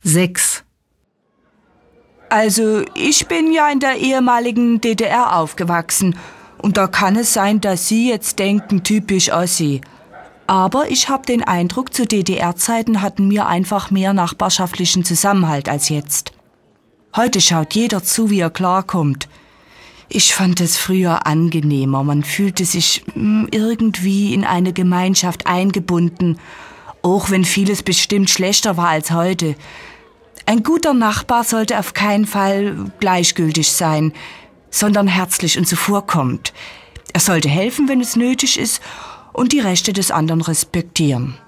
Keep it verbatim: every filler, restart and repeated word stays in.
Sechs. Also, ich bin ja in der ehemaligen D D R aufgewachsen. Und da kann es sein, dass Sie jetzt denken, typisch Ossi. Aber ich habe den Eindruck, zu D D R-Zeiten hatten wir einfach mehr nachbarschaftlichen Zusammenhalt als jetzt. Heute schaut jeder zu, wie er klarkommt. Ich fand es früher angenehmer. Man fühlte sich mh, irgendwie in eine Gemeinschaft eingebunden, auch wenn vieles bestimmt schlechter war als heute. Ein guter Nachbar sollte auf keinen Fall gleichgültig sein, sondern herzlich und zuvorkommend. Er sollte helfen, wenn es nötig ist, und die Rechte des anderen respektieren.